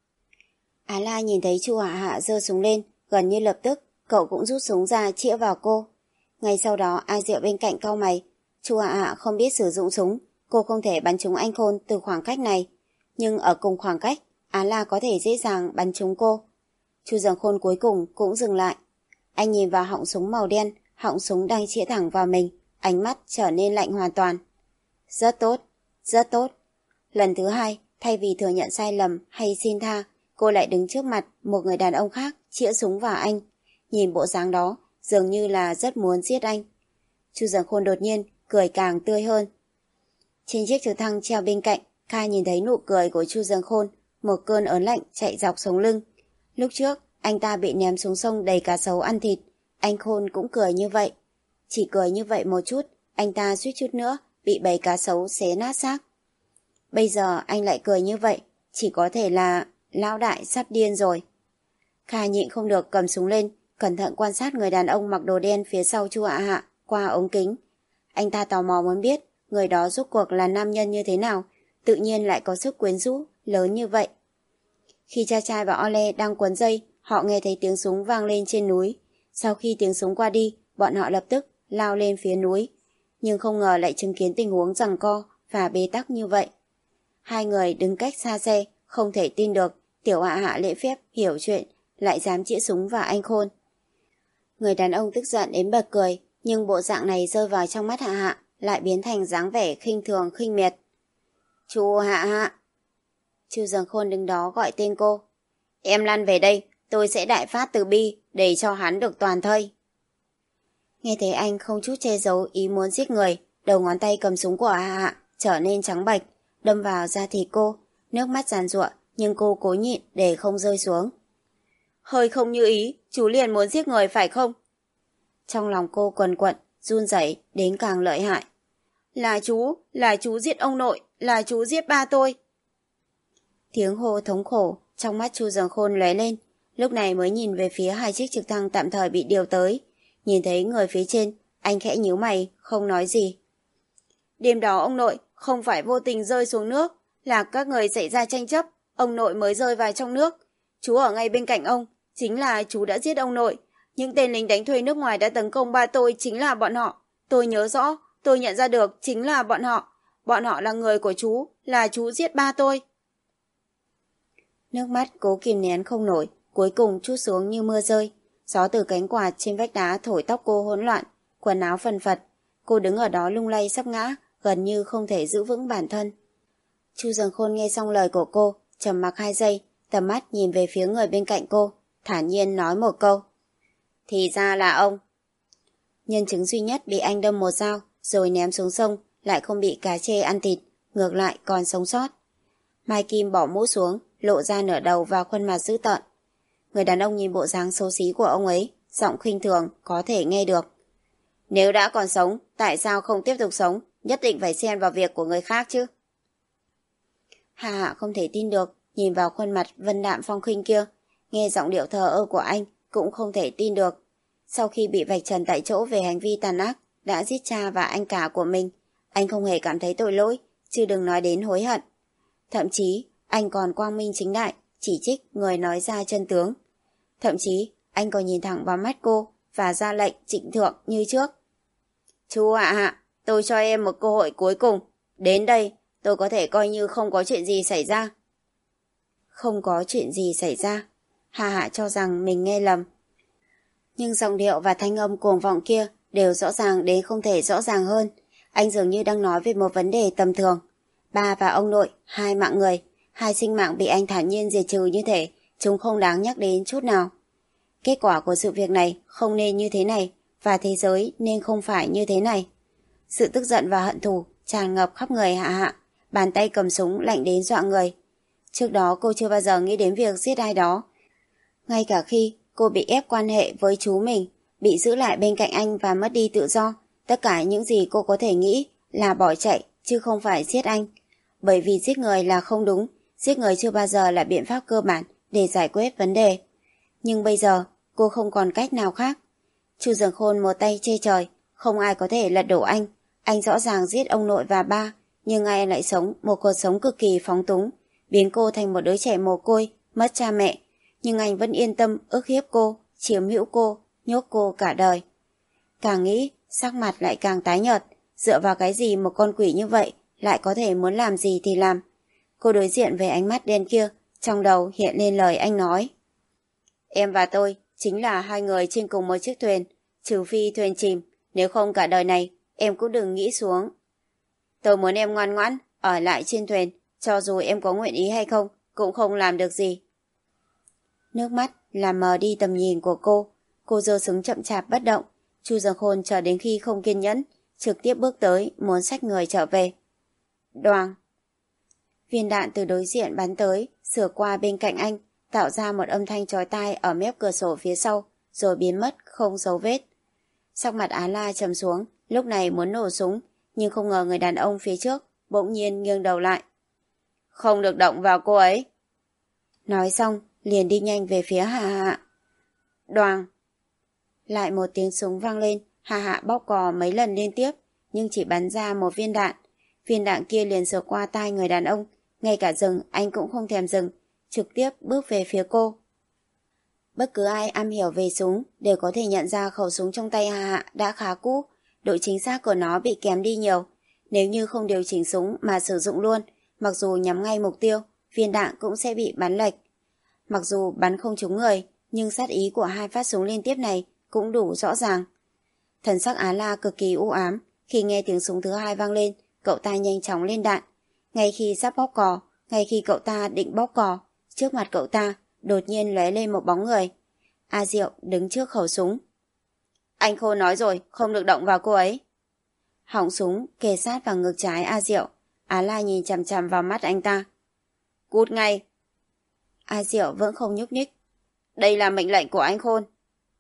Á La nhìn thấy Chu Hạ Hạ giơ súng lên, gần như lập tức cậu cũng rút súng ra chĩa vào cô. Ngay sau đó A Diệu bên cạnh cau mày. Chu Hạ Hạ không biết sử dụng súng, cô không thể bắn trúng anh Khôn từ khoảng cách này, nhưng ở cùng khoảng cách, Á La có thể dễ dàng bắn trúng cô. Chu Dường Khôn cuối cùng cũng dừng lại. Anh nhìn vào họng súng màu đen, họng súng đang chĩa thẳng vào mình, ánh mắt trở nên lạnh hoàn toàn. Rất tốt, rất tốt. Lần thứ hai, thay vì thừa nhận sai lầm hay xin tha, cô lại đứng trước mặt một người đàn ông khác chĩa súng vào anh. Nhìn bộ dáng đó, dường như là rất muốn giết anh. Chu Dần Khôn đột nhiên cười càng tươi hơn. Trên chiếc trực thăng treo bên cạnh, Kha nhìn thấy nụ cười của Chu Dần Khôn, một cơn ớn lạnh chạy dọc sống lưng. Lúc trước, anh ta bị ném xuống sông đầy cá sấu ăn thịt, anh Khôn cũng cười như vậy. Chỉ cười như vậy một chút, anh ta suýt chút nữa bị bầy cá sấu xé nát xác. Bây giờ anh lại cười như vậy, chỉ có thể là lão đại sắp điên rồi. Kha nhịn không được cầm súng lên, cẩn thận quan sát người đàn ông mặc đồ đen phía sau Chu Hạ Hạ qua ống kính. Anh ta tò mò muốn biết người đó rốt cuộc là nam nhân như thế nào, tự nhiên lại có sức quyến rũ lớn như vậy. Khi cha trai và Ole đang quấn dây, họ nghe thấy tiếng súng vang lên trên núi. Sau khi tiếng súng qua đi, bọn họ lập tức lao lên phía núi, nhưng không ngờ lại chứng kiến tình huống giằng co và bế tắc như vậy. Hai người đứng cách xa xe, không thể tin được Tiểu Hạ Hạ lễ phép hiểu chuyện lại dám chĩa súng vào anh Khôn. Người đàn ông tức giận đến bật cười, nhưng bộ dạng này rơi vào trong mắt Hạ Hạ lại biến thành dáng vẻ khinh thường khinh miệt. Chu Hạ Hạ. Chu Dần Khôn đứng đó gọi tên cô. Em lăn về đây, tôi sẽ đại phát từ bi để cho hắn được toàn thây. Nghe thấy anh không chút che giấu ý muốn giết người, đầu ngón tay cầm súng của Hạ Hạ trở nên trắng bệch, đâm vào da thịt cô, nước mắt giàn giụa, nhưng cô cố nhịn để không rơi xuống. Hơi không như ý, chú liền muốn giết người phải không? Trong lòng cô quần quận, run rẩy đến càng lợi hại. Là chú, là chú giết ông nội, là chú giết ba tôi. Tiếng hô thống khổ trong mắt Chu Dần Khôn lóe lên, lúc này mới nhìn về phía hai chiếc trực thăng tạm thời bị điều tới. Nhìn thấy người phía trên, anh khẽ nhíu mày, không nói gì. Đêm đó ông nội không phải vô tình rơi xuống nước, là các người xảy ra tranh chấp, ông nội mới rơi vào trong nước. Chú ở ngay bên cạnh ông, chính là chú đã giết ông nội. Những tên lính đánh thuê nước ngoài đã tấn công ba tôi chính là bọn họ. Tôi nhớ rõ, tôi nhận ra được chính là bọn họ. Bọn họ là người của chú, là chú giết ba tôi. Nước mắt cố kìm nén không nổi, cuối cùng trút xuống như mưa rơi. Gió từ cánh quạt trên vách đá thổi tóc cô hỗn loạn, quần áo phần phật. Cô đứng ở đó lung lay sắp ngã, gần như không thể giữ vững bản thân. Chu Dần Khôn nghe xong lời của cô, trầm mặc hai giây, tầm mắt nhìn về phía người bên cạnh cô, thản nhiên nói một câu. Thì ra là ông. Nhân chứng duy nhất bị anh đâm một dao, rồi ném xuống sông, lại không bị cá chê ăn thịt, ngược lại còn sống sót. Mai Kim bỏ mũ xuống, lộ ra nửa đầu và khuôn mặt dữ tợn. Người đàn ông nhìn bộ dáng xấu xí của ông ấy, giọng khinh thường có thể nghe được. Nếu đã còn sống, tại sao không tiếp tục sống, nhất định phải xen vào việc của người khác chứ? Hạ Hạ không thể tin được, nhìn vào khuôn mặt vân đạm phong khinh kia, nghe giọng điệu thờ ơ của anh cũng không thể tin được. Sau khi bị vạch trần tại chỗ về hành vi tàn ác, đã giết cha và anh cả của mình, anh không hề cảm thấy tội lỗi, chứ đừng nói đến hối hận. Thậm chí, anh còn quang minh chính đại, chỉ trích người nói ra chân tướng. Thậm chí, anh còn nhìn thẳng vào mắt cô và ra lệnh trịnh thượng như trước. Chú Hạ Hạ, tôi cho em một cơ hội cuối cùng. Đến đây, tôi có thể coi như không có chuyện gì xảy ra. Không có chuyện gì xảy ra. Hạ Hạ cho rằng mình nghe lầm. Nhưng giọng điệu và thanh âm cuồng vọng kia đều rõ ràng đến không thể rõ ràng hơn. Anh dường như đang nói về một vấn đề tầm thường. Ba và ông nội, hai mạng người, hai sinh mạng bị anh thản nhiên diệt trừ như thế, chúng không đáng nhắc đến chút nào. Kết quả của sự việc này không nên như thế này, và thế giới nên không phải như thế này. Sự tức giận và hận thù tràn ngập khắp người Hạ Hạ, bàn tay cầm súng lạnh đến dọa người. Trước đó cô chưa bao giờ nghĩ đến việc giết ai đó. Ngay cả khi cô bị ép quan hệ với chú mình, bị giữ lại bên cạnh anh và mất đi tự do, tất cả những gì cô có thể nghĩ là bỏ chạy chứ không phải giết anh. Bởi vì giết người là không đúng, giết người chưa bao giờ là biện pháp cơ bản để giải quyết vấn đề. Nhưng bây giờ, cô không còn cách nào khác. Chu Dần Khôn một tay che trời, không ai có thể lật đổ anh. Anh rõ ràng giết ông nội và ba, nhưng ai lại sống một cuộc sống cực kỳ phóng túng, biến cô thành một đứa trẻ mồ côi, mất cha mẹ. Nhưng anh vẫn yên tâm ức hiếp cô, chiếm hữu cô, nhốt cô cả đời. Càng nghĩ, sắc mặt lại càng tái nhợt. Dựa vào cái gì một con quỷ như vậy lại có thể muốn làm gì thì làm. Cô đối diện với ánh mắt đen kia, trong đầu hiện lên lời anh nói. Em và tôi chính là hai người trên cùng một chiếc thuyền, trừ phi thuyền chìm, nếu không cả đời này em cũng đừng nghĩ xuống. Tôi muốn em ngoan ngoãn ở lại trên thuyền, cho dù em có nguyện ý hay không cũng không làm được gì. Nước mắt làm mờ đi tầm nhìn của cô. Cô giơ súng chậm chạp bất động. Chu Dương Khôn chờ đến khi không kiên nhẫn, trực tiếp bước tới muốn xách người trở về. Đoàng! Viên đạn từ đối diện bắn tới, sửa qua bên cạnh anh, tạo ra một âm thanh chói tai ở mép cửa sổ phía sau, rồi biến mất không dấu vết. Sắc mặt Á La trầm xuống, lúc này muốn nổ súng, nhưng không ngờ người đàn ông phía trước bỗng nhiên nghiêng đầu lại. Không được động vào cô ấy. Nói xong, liền đi nhanh về phía Hạ Hạ. Đoàng! Lại một tiếng súng vang lên, Hạ Hạ bóp cò mấy lần liên tiếp, nhưng chỉ bắn ra một viên đạn. Viên đạn kia liền sượt qua tai người đàn ông, ngay cả dừng anh cũng không thèm dừng, trực tiếp bước về phía cô. Bất cứ ai am hiểu về súng đều có thể nhận ra khẩu súng trong tay Hạ Hạ đã khá cũ, độ chính xác của nó bị kém đi nhiều. Nếu như không điều chỉnh súng mà sử dụng luôn, mặc dù nhắm ngay mục tiêu, viên đạn cũng sẽ bị bắn lệch. Mặc dù bắn không trúng người, nhưng sát ý của hai phát súng liên tiếp này cũng đủ rõ ràng. Thần sắc Á La cực kỳ u ám, khi nghe tiếng súng thứ hai vang lên, cậu ta nhanh chóng lên đạn. Ngay khi sắp bóp cò, ngay khi cậu ta định bóp cò, trước mặt cậu ta đột nhiên lóe lên một bóng người. A Diệu đứng trước khẩu súng. Anh Khôn nói rồi, không được động vào cô ấy. Họng súng kề sát vào ngực trái A Diệu. Á La nhìn chằm chằm vào mắt anh ta. Cút ngay. A Diệu vẫn không nhúc nhích. Đây là mệnh lệnh của anh Khôn.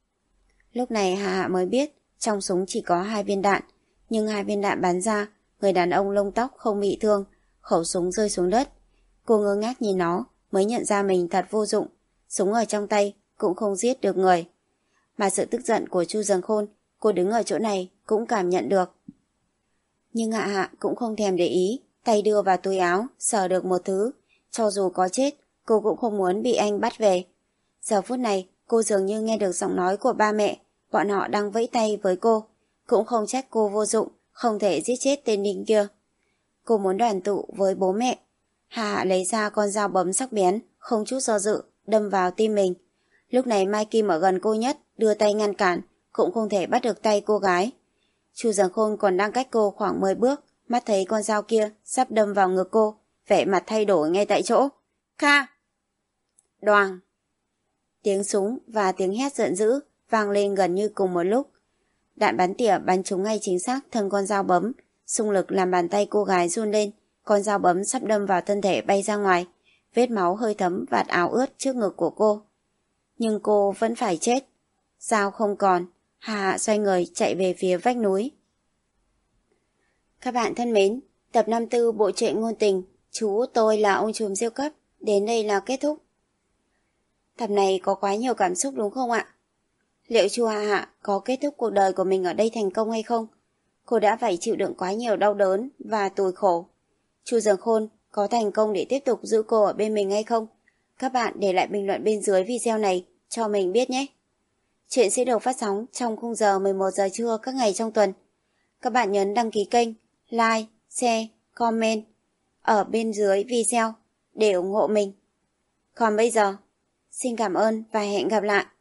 Lúc này Hạ Hạ mới biết trong súng chỉ có hai viên đạn, nhưng hai viên đạn bắn ra, người đàn ông lông tóc không bị thương, khẩu súng rơi xuống đất. Cô ngơ ngác nhìn nó, mới nhận ra mình thật vô dụng, súng ở trong tay cũng không giết được người. Mà sự tức giận của Chu Dương Khôn, cô đứng ở chỗ này cũng cảm nhận được. Nhưng Hạ Hạ cũng không thèm để ý, tay đưa vào túi áo, sờ được một thứ. Cho dù có chết, cô cũng không muốn bị anh bắt về. Giờ phút này, cô dường như nghe được giọng nói của ba mẹ, bọn họ đang vẫy tay với cô. Cũng không trách cô vô dụng, không thể giết chết tên Ninh kia. Cô muốn đoàn tụ với bố mẹ. Hạ Hạ lấy ra con dao bấm sắc bén, không chút do dự, đâm vào tim mình. Lúc này Mai Kim ở gần cô nhất, đưa tay ngăn cản, cũng không thể bắt được tay cô gái. Chu Dương Khôn còn đang cách cô khoảng mười bước, mắt thấy con dao kia sắp đâm vào ngực cô, vẻ mặt thay đổi ngay tại chỗ. Kha! Đoàng! Tiếng súng và tiếng hét giận dữ vang lên gần như cùng một lúc. Đạn bắn tỉa bắn trúng ngay chính xác thân con dao bấm, xung lực làm bàn tay cô gái run lên, con dao bấm sắp đâm vào thân thể bay ra ngoài, vết máu hơi thấm vạt áo ướt trước ngực của cô. Nhưng cô vẫn phải chết. Dao không còn, Hạ Hạ xoay người chạy về phía vách núi. Các bạn thân mến, tập năm mươi tư bộ truyện ngôn tình Chú Tôi Là Ông Trùm Siêu Cấp đến đây là kết thúc. Tập này có quá nhiều cảm xúc đúng không ạ? Liệu Chu Hạ Hạ có kết thúc cuộc đời của mình ở đây thành công hay không? Cô đã phải chịu đựng quá nhiều đau đớn và tủi khổ. Chu Dương Khôn có thành công để tiếp tục giữ cô ở bên mình hay không? Các bạn để lại bình luận bên dưới video này cho mình biết nhé. Chuyện sẽ được phát sóng trong khung giờ mười một giờ trưa các ngày trong tuần. Các bạn nhấn đăng ký kênh, like, share, comment ở bên dưới video để ủng hộ mình. Còn bây giờ, xin cảm ơn và hẹn gặp lại.